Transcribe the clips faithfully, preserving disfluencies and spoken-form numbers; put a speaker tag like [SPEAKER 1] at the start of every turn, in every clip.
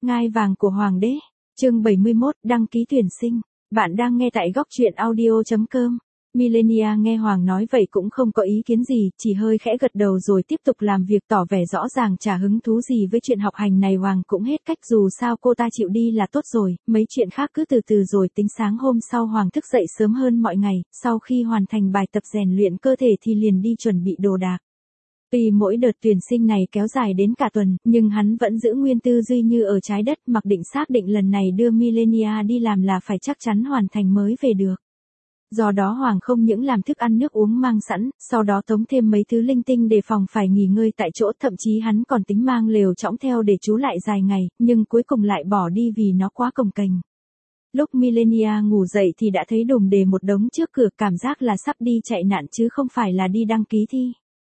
[SPEAKER 1] Ngai vàng của Hoàng đế. Chương bảy mươi mốt, đăng ký tuyển sinh. Bạn đang nghe tại góc truyện audio chấm com. Millenia nghe Hoàng nói vậy cũng không có ý kiến gì, chỉ hơi khẽ gật đầu rồi tiếp tục làm việc, tỏ vẻ rõ ràng chả hứng thú gì với chuyện học hành này. Hoàng cũng hết cách, dù sao cô ta chịu đi là tốt rồi, mấy chuyện khác cứ từ từ rồi tính. Sáng hôm sau Hoàng thức dậy sớm hơn mọi ngày, sau khi hoàn thành bài tập rèn luyện cơ thể thì liền đi chuẩn bị đồ đạc. Tuy mỗi đợt tuyển sinh này kéo dài đến cả tuần, nhưng hắn vẫn giữ nguyên tư duy như ở trái đất, mặc định xác định lần này đưa Millenia đi làm là phải chắc chắn hoàn thành mới về được. Do đó Hoàng không những làm thức ăn nước uống mang sẵn, sau đó tống thêm mấy thứ linh tinh để phòng phải nghỉ ngơi tại chỗ, thậm chí hắn còn tính mang lều trõng theo để trú lại dài ngày, nhưng cuối cùng lại bỏ đi vì nó quá cồng kềnh. Lúc Millenia ngủ dậy thì đã thấy đùm đề một đống trước cửa, cảm giác là sắp đi chạy nạn chứ không phải là đi đăng ký thi.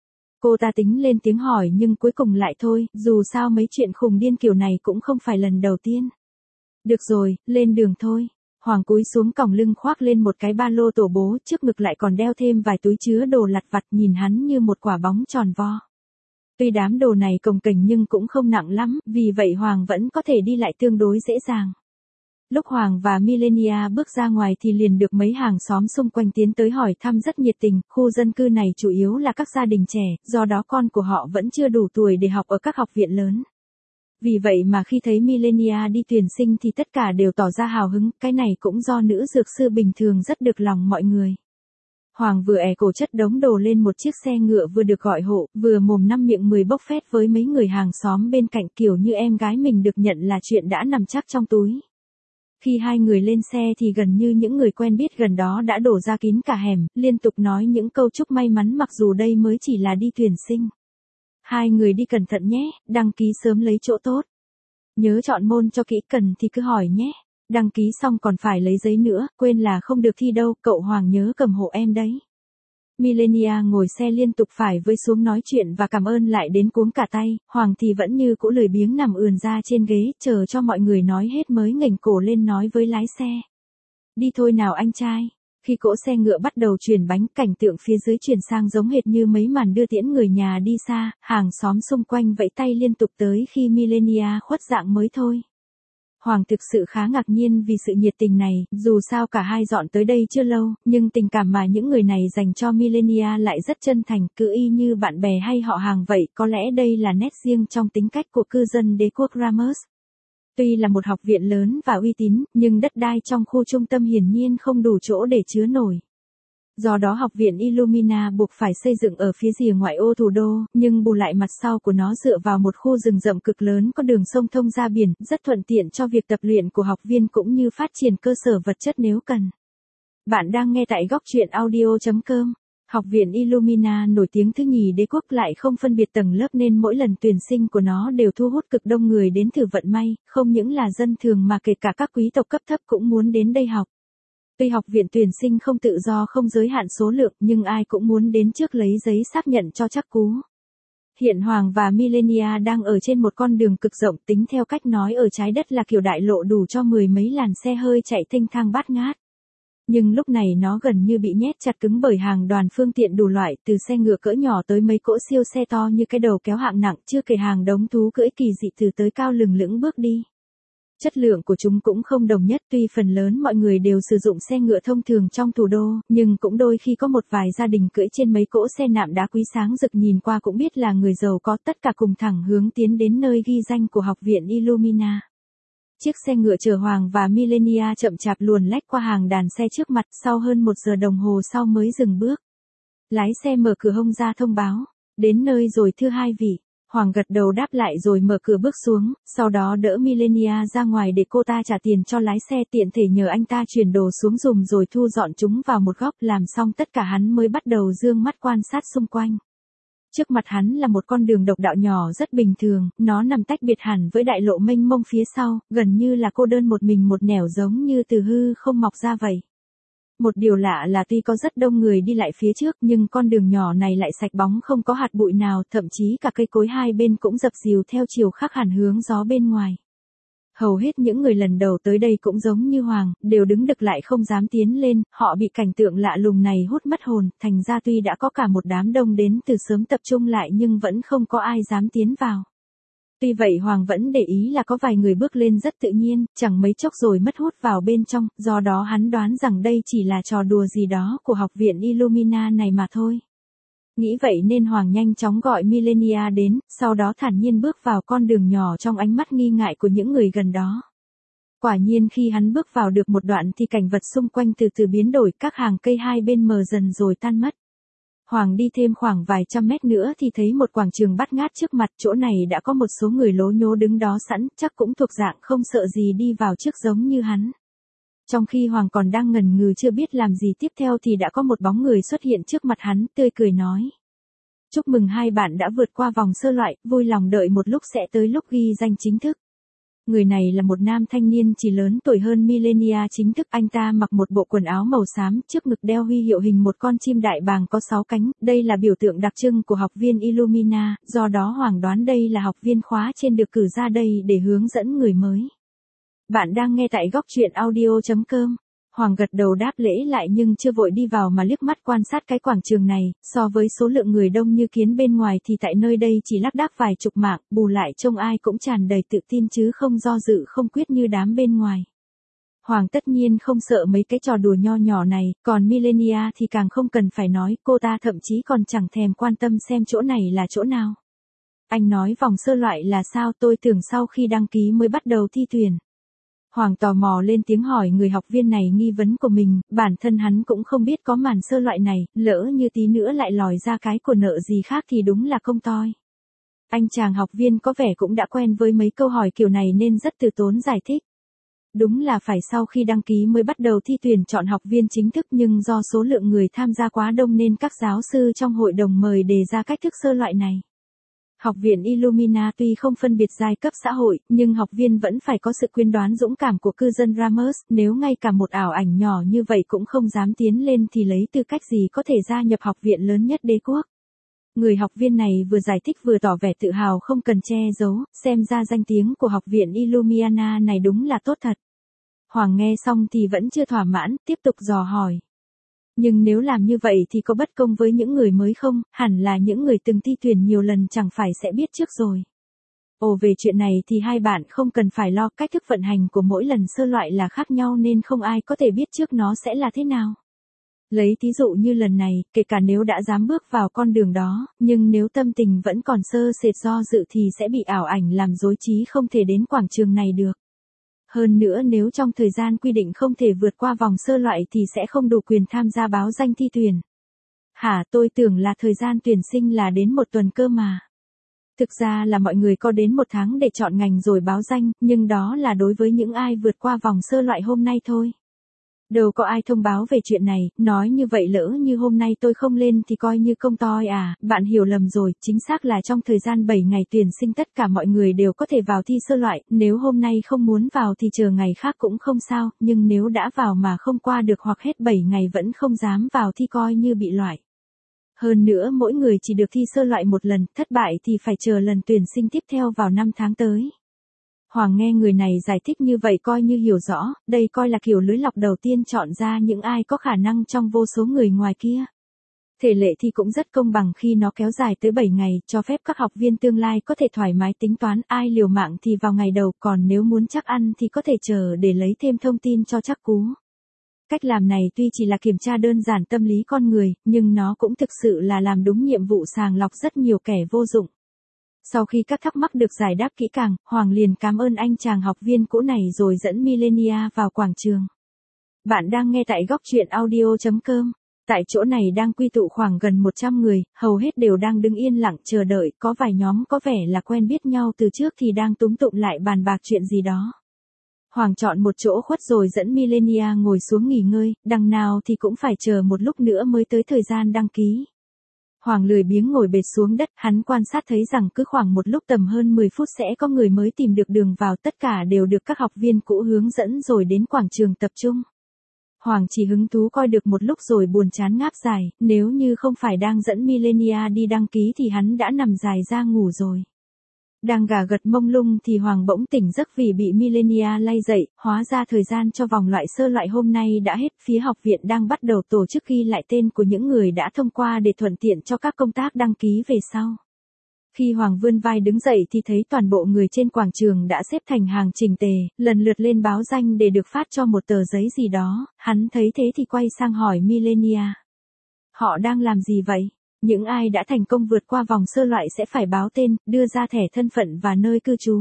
[SPEAKER 1] Cô ta tính lên tiếng hỏi nhưng cuối cùng lại thôi, dù sao mấy chuyện khùng điên kiểu này cũng không phải lần đầu tiên. Được rồi, lên đường thôi. Hoàng cúi xuống còng lưng khoác lên một cái ba lô tổ bố, trước ngực lại còn đeo thêm vài túi chứa đồ lặt vặt, nhìn hắn như một quả bóng tròn vo. Tuy đám đồ này cồng kềnh nhưng cũng không nặng lắm, vì vậy Hoàng vẫn có thể đi lại tương đối dễ dàng. Lúc Hoàng và Millenia bước ra ngoài thì liền được mấy hàng xóm xung quanh tiến tới hỏi thăm rất nhiệt tình. Khu dân cư này chủ yếu là các gia đình trẻ, do đó con của họ vẫn chưa đủ tuổi để học ở các học viện lớn. Vì vậy mà khi thấy Millenia đi tuyển sinh thì tất cả đều tỏ ra hào hứng, cái này cũng do nữ dược sư bình thường rất được lòng mọi người. Hoàng vừa è cổ chất đống đồ lên một chiếc xe ngựa vừa được gọi hộ, vừa mồm năm miệng mười bốc phét với mấy người hàng xóm bên cạnh, kiểu như em gái mình được nhận là chuyện đã nằm chắc trong túi. Khi hai người lên xe thì gần như những người quen biết gần đó đã đổ ra kín cả hẻm, liên tục nói những câu chúc may mắn mặc dù đây mới chỉ là đi tuyển sinh. Hai người đi cẩn thận nhé, đăng ký sớm lấy chỗ tốt. Nhớ chọn môn cho kỹ, cần thì cứ hỏi nhé. Đăng ký xong còn phải lấy giấy nữa, quên là không được thi đâu, cậu Hoàng nhớ cầm hộ em đấy. Millenia ngồi xe liên tục phải với xuống nói chuyện và cảm ơn lại đến cuống cả tay, Hoàng thì vẫn như cũ lười biếng nằm ườn ra trên ghế, chờ cho mọi người nói hết mới nghềnh cổ lên nói với lái xe. Đi thôi nào anh trai. Khi cỗ xe ngựa bắt đầu chuyển bánh, cảnh tượng phía dưới chuyển sang giống hệt như mấy màn đưa tiễn người nhà đi xa, hàng xóm xung quanh vẫy tay liên tục tới khi Millenia khuất dạng mới thôi. Hoàng thực sự khá ngạc nhiên vì sự nhiệt tình này, dù sao cả hai dọn tới đây chưa lâu, nhưng tình cảm mà những người này dành cho Millenia lại rất chân thành, cứ y như bạn bè hay họ hàng vậy, có lẽ đây là nét riêng trong tính cách của cư dân đế quốc Ramos. Tuy là một học viện lớn và uy tín, nhưng đất đai trong khu trung tâm hiển nhiên không đủ chỗ để chứa nổi. Do đó học viện Illumina buộc phải xây dựng ở phía rìa ngoại ô thủ đô, nhưng bù lại mặt sau của nó dựa vào một khu rừng rậm cực lớn có đường sông thông ra biển, rất thuận tiện cho việc tập luyện của học viên cũng như phát triển cơ sở vật chất nếu cần. Bạn đang nghe tại góc truyện audio chấm com. Học viện Illumina nổi tiếng thứ nhì đế quốc, lại không phân biệt tầng lớp nên mỗi lần tuyển sinh của nó đều thu hút cực đông người đến thử vận may, không những là dân thường mà kể cả các quý tộc cấp thấp cũng muốn đến đây học. Tuy học viện tuyển sinh không tự do không giới hạn số lượng, nhưng ai cũng muốn đến trước lấy giấy xác nhận cho chắc cú. Hiện Hoàng và Millenia đang ở trên một con đường cực rộng, tính theo cách nói ở trái đất là kiểu đại lộ đủ cho mười mấy làn xe hơi chạy thênh thang bát ngát. Nhưng lúc này nó gần như bị nhét chặt cứng bởi hàng đoàn phương tiện đủ loại, từ xe ngựa cỡ nhỏ tới mấy cỗ siêu xe to như cái đầu kéo hạng nặng, chưa kể hàng đống thú cưỡi kỳ dị từ tới cao lừng lững bước đi. Chất lượng của chúng cũng không đồng nhất, tuy phần lớn mọi người đều sử dụng xe ngựa thông thường trong thủ đô, nhưng cũng đôi khi có một vài gia đình cưỡi trên mấy cỗ xe nạm đá quý sáng rực, nhìn qua cũng biết là người giàu có, tất cả cùng thẳng hướng tiến đến nơi ghi danh của học viện Illumina. Chiếc xe ngựa chở Hoàng và Millenia chậm chạp luồn lách qua hàng đàn xe trước mặt, sau hơn một giờ đồng hồ sau mới dừng bước. Lái xe mở cửa hông ra thông báo, đến nơi rồi thưa hai vị. Hoàng gật đầu đáp lại rồi mở cửa bước xuống, sau đó đỡ Millenia ra ngoài để cô ta trả tiền cho lái xe, tiện thể nhờ anh ta chuyển đồ xuống giùm rồi thu dọn chúng vào một góc. Làm xong tất cả hắn mới bắt đầu dương mắt quan sát xung quanh. Trước mặt hắn là một con đường độc đạo nhỏ rất bình thường, nó nằm tách biệt hẳn với đại lộ mênh mông phía sau, gần như là cô đơn một mình một nẻo, giống như từ hư không mọc ra vậy. Một điều lạ là tuy có rất đông người đi lại phía trước, nhưng con đường nhỏ này lại sạch bóng, không có hạt bụi nào, thậm chí cả cây cối hai bên cũng dập dìu theo chiều khác hẳn hướng gió bên ngoài. Hầu hết những người lần đầu tới đây cũng giống như Hoàng, đều đứng đực lại không dám tiến lên, họ bị cảnh tượng lạ lùng này hút mất hồn, thành ra tuy đã có cả một đám đông đến từ sớm tập trung lại nhưng vẫn không có ai dám tiến vào. Tuy vậy Hoàng vẫn để ý là có vài người bước lên rất tự nhiên, chẳng mấy chốc rồi mất hút vào bên trong, do đó hắn đoán rằng đây chỉ là trò đùa gì đó của học viện Illumina này mà thôi. Nghĩ vậy nên Hoàng nhanh chóng gọi Millenia đến, sau đó thản nhiên bước vào con đường nhỏ trong ánh mắt nghi ngại của những người gần đó. Quả nhiên khi hắn bước vào được một đoạn thì cảnh vật xung quanh từ từ biến đổi, các hàng cây hai bên mờ dần rồi tan mất. Hoàng đi thêm khoảng vài trăm mét nữa thì thấy một quảng trường bát ngát trước mặt, chỗ này đã có một số người lố nhố đứng đó sẵn, chắc cũng thuộc dạng không sợ gì đi vào trước giống như hắn. Trong khi Hoàng còn đang ngần ngừ chưa biết làm gì tiếp theo thì đã có một bóng người xuất hiện trước mặt hắn, tươi cười nói. Chúc mừng hai bạn đã vượt qua vòng sơ loại, vui lòng đợi một lúc sẽ tới lúc ghi danh chính thức. Người này là một nam thanh niên chỉ lớn tuổi hơn Millenia chính thức, anh ta mặc một bộ quần áo màu xám, trước ngực đeo huy hiệu hình một con chim đại bàng có sáu cánh, đây là biểu tượng đặc trưng của học viên Illumina, do đó Hoàng đoán đây là học viên khóa trên được cử ra đây để hướng dẫn người mới. Bạn đang nghe tại góc truyện audio chấm com. Hoàng gật đầu đáp lễ lại nhưng chưa vội đi vào mà liếc mắt quan sát cái quảng trường này, so với số lượng người đông như kiến bên ngoài thì tại nơi đây chỉ lác đác vài chục mạng, bù lại trông ai cũng tràn đầy tự tin chứ không do dự không quyết như đám bên ngoài. Hoàng tất nhiên không sợ mấy cái trò đùa nho nhỏ này, còn Millenia thì càng không cần phải nói, cô ta thậm chí còn chẳng thèm quan tâm xem chỗ này là chỗ nào. Anh nói vòng sơ loại là sao, tôi tưởng sau khi đăng ký mới bắt đầu thi tuyển. Hoàng tò mò lên tiếng hỏi người học viên này nghi vấn của mình, bản thân hắn cũng không biết có màn sơ loại này, lỡ như tí nữa lại lòi ra cái của nợ gì khác thì đúng là công toi. Anh chàng học viên có vẻ cũng đã quen với mấy câu hỏi kiểu này nên rất từ tốn giải thích. Đúng là phải sau khi đăng ký mới bắt đầu thi tuyển chọn học viên chính thức, nhưng do số lượng người tham gia quá đông nên các giáo sư trong hội đồng mời đề ra cách thức sơ loại này. Học viện Illumina tuy không phân biệt giai cấp xã hội, nhưng học viên vẫn phải có sự quyết đoán dũng cảm của cư dân Ramos, nếu ngay cả một ảo ảnh nhỏ như vậy cũng không dám tiến lên thì lấy tư cách gì có thể gia nhập học viện lớn nhất đế quốc. Người học viên này vừa giải thích vừa tỏ vẻ tự hào không cần che giấu, xem ra danh tiếng của học viện Illumina này đúng là tốt thật. Hoàng nghe xong thì vẫn chưa thỏa mãn, tiếp tục dò hỏi. Nhưng nếu làm như vậy thì có bất công với những người mới không, hẳn là những người từng thi tuyển nhiều lần chẳng phải sẽ biết trước rồi. Ồ, về chuyện này thì hai bạn không cần phải lo, cách thức vận hành của mỗi lần sơ loại là khác nhau nên không ai có thể biết trước nó sẽ là thế nào. Lấy thí dụ như lần này, kể cả nếu đã dám bước vào con đường đó, nhưng nếu tâm tình vẫn còn sơ sệt do dự thì sẽ bị ảo ảnh làm rối trí không thể đến quảng trường này được. Hơn nữa nếu trong thời gian quy định không thể vượt qua vòng sơ loại thì sẽ không đủ quyền tham gia báo danh thi tuyển. Hả, tôi tưởng là thời gian tuyển sinh là đến một tuần cơ mà. Thực ra là mọi người có đến một tháng để chọn ngành rồi báo danh, nhưng đó là đối với những ai vượt qua vòng sơ loại hôm nay thôi. Đâu có ai thông báo về chuyện này, nói như vậy lỡ như hôm nay tôi không lên thì coi như công toi à, bạn hiểu lầm rồi, chính xác là trong thời gian bảy ngày tuyển sinh tất cả mọi người đều có thể vào thi sơ loại, nếu hôm nay không muốn vào thì chờ ngày khác cũng không sao, nhưng nếu đã vào mà không qua được hoặc hết bảy ngày vẫn không dám vào thì coi như bị loại. Hơn nữa mỗi người chỉ được thi sơ loại một lần, thất bại thì phải chờ lần tuyển sinh tiếp theo vào năm tháng tới. Hoàng nghe người này giải thích như vậy coi như hiểu rõ, đây coi là kiểu lưới lọc đầu tiên chọn ra những ai có khả năng trong vô số người ngoài kia. Thể lệ thi cũng rất công bằng khi nó kéo dài tới bảy ngày, cho phép các học viên tương lai có thể thoải mái tính toán ai liều mạng thì vào ngày đầu, còn nếu muốn chắc ăn thì có thể chờ để lấy thêm thông tin cho chắc cú. Cách làm này tuy chỉ là kiểm tra đơn giản tâm lý con người, nhưng nó cũng thực sự là làm đúng nhiệm vụ sàng lọc rất nhiều kẻ vô dụng. Sau khi các thắc mắc được giải đáp kỹ càng, Hoàng liền cảm ơn anh chàng học viên cũ này rồi dẫn Millenia vào quảng trường. Bạn đang nghe tại góc truyện audio chấm com. Tại chỗ này đang quy tụ khoảng gần một trăm người, hầu hết đều đang đứng yên lặng chờ đợi, có vài nhóm có vẻ là quen biết nhau từ trước thì đang túm tụm lại bàn bạc chuyện gì đó. Hoàng chọn một chỗ khuất rồi dẫn Millenia ngồi xuống nghỉ ngơi, đằng nào thì cũng phải chờ một lúc nữa mới tới thời gian đăng ký. Hoàng lười biếng ngồi bệt xuống đất, hắn quan sát thấy rằng cứ khoảng một lúc tầm hơn mười phút sẽ có người mới tìm được đường vào, tất cả đều được các học viên cũ hướng dẫn rồi đến quảng trường tập trung. Hoàng chỉ hứng thú coi được một lúc rồi buồn chán ngáp dài, nếu như không phải đang dẫn Millenia đi đăng ký thì hắn đã nằm dài ra ngủ rồi. Đang gà gật mông lung thì Hoàng bỗng tỉnh giấc vì bị Millenia lay dậy, hóa ra thời gian cho vòng loại sơ loại hôm nay đã hết, phía học viện đang bắt đầu tổ chức ghi lại tên của những người đã thông qua để thuận tiện cho các công tác đăng ký về sau. Khi Hoàng vươn vai đứng dậy thì thấy toàn bộ người trên quảng trường đã xếp thành hàng chỉnh tề, lần lượt lên báo danh để được phát cho một tờ giấy gì đó, hắn thấy thế thì quay sang hỏi Millenia. Họ đang làm gì vậy? Những ai đã thành công vượt qua vòng sơ loại sẽ phải báo tên, đưa ra thẻ thân phận và nơi cư trú.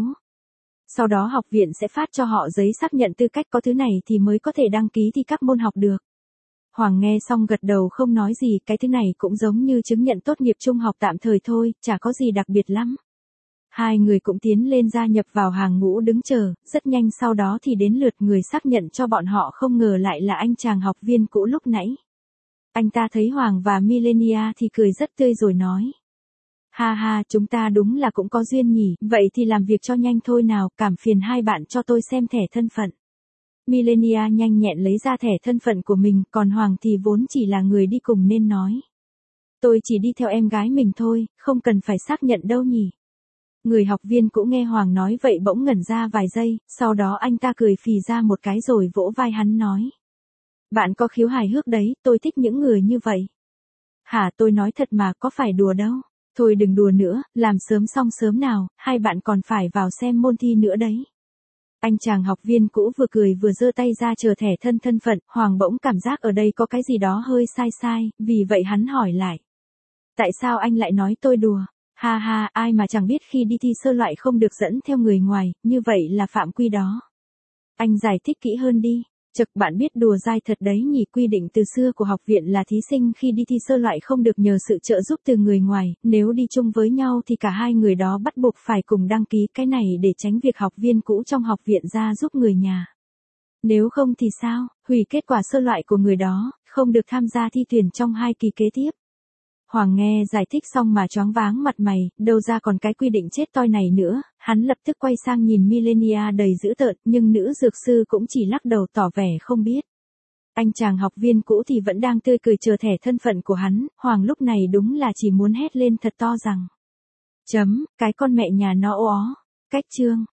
[SPEAKER 1] Sau đó học viện sẽ phát cho họ giấy xác nhận tư cách, có thứ này thì mới có thể đăng ký thi các môn học được. Hoàng nghe xong gật đầu không nói gì, cái thứ này cũng giống như chứng nhận tốt nghiệp trung học tạm thời thôi, chả có gì đặc biệt lắm. Hai người cũng tiến lên gia nhập vào hàng ngũ đứng chờ, rất nhanh sau đó thì đến lượt người xác nhận cho bọn họ, không ngờ lại là anh chàng học viên cũ lúc nãy. Anh ta thấy Hoàng và Millenia thì cười rất tươi rồi nói. Ha ha, chúng ta đúng là cũng có duyên nhỉ, vậy thì làm việc cho nhanh thôi nào, cảm phiền hai bạn cho tôi xem thẻ thân phận. Millenia nhanh nhẹn lấy ra thẻ thân phận của mình, còn Hoàng thì vốn chỉ là người đi cùng nên nói. Tôi chỉ đi theo em gái mình thôi, không cần phải xác nhận đâu nhỉ. Người học viên cũng nghe Hoàng nói vậy bỗng ngẩn ra vài giây, sau đó anh ta cười phì ra một cái rồi vỗ vai hắn nói. Bạn có khiếu hài hước đấy, tôi thích những người như vậy. Hả, tôi nói thật mà, có phải đùa đâu. Thôi đừng đùa nữa, làm sớm xong sớm nào, hai bạn còn phải vào xem môn thi nữa đấy. Anh chàng học viên cũ vừa cười vừa giơ tay ra chờ thẻ thân thân phận, Hoàng bỗng cảm giác ở đây có cái gì đó hơi sai sai, vì vậy hắn hỏi lại. Tại sao anh lại nói tôi đùa? Ha ha, ai mà chẳng biết khi đi thi sơ loại không được dẫn theo người ngoài, như vậy là phạm quy đó. Anh giải thích kỹ hơn đi. Chực, bạn biết đùa dai thật đấy nhỉ, quy định từ xưa của học viện là thí sinh khi đi thi sơ loại không được nhờ sự trợ giúp từ người ngoài, nếu đi chung với nhau thì cả hai người đó bắt buộc phải cùng đăng ký, cái này để tránh việc học viên cũ trong học viện ra giúp người nhà. Nếu không thì sao, hủy kết quả sơ loại của người đó, không được tham gia thi tuyển trong hai kỳ kế tiếp. Hoàng nghe giải thích xong mà choáng váng mặt mày, đâu ra còn cái quy định chết toi này nữa, hắn lập tức quay sang nhìn Millenia đầy dữ tợn, nhưng nữ dược sư cũng chỉ lắc đầu tỏ vẻ không biết. Anh chàng học viên cũ thì vẫn đang tươi cười chờ thẻ thân phận của hắn, Hoàng lúc này đúng là chỉ muốn hét lên thật to rằng. Chấm, cái con mẹ nhà nó ó. Cách chương.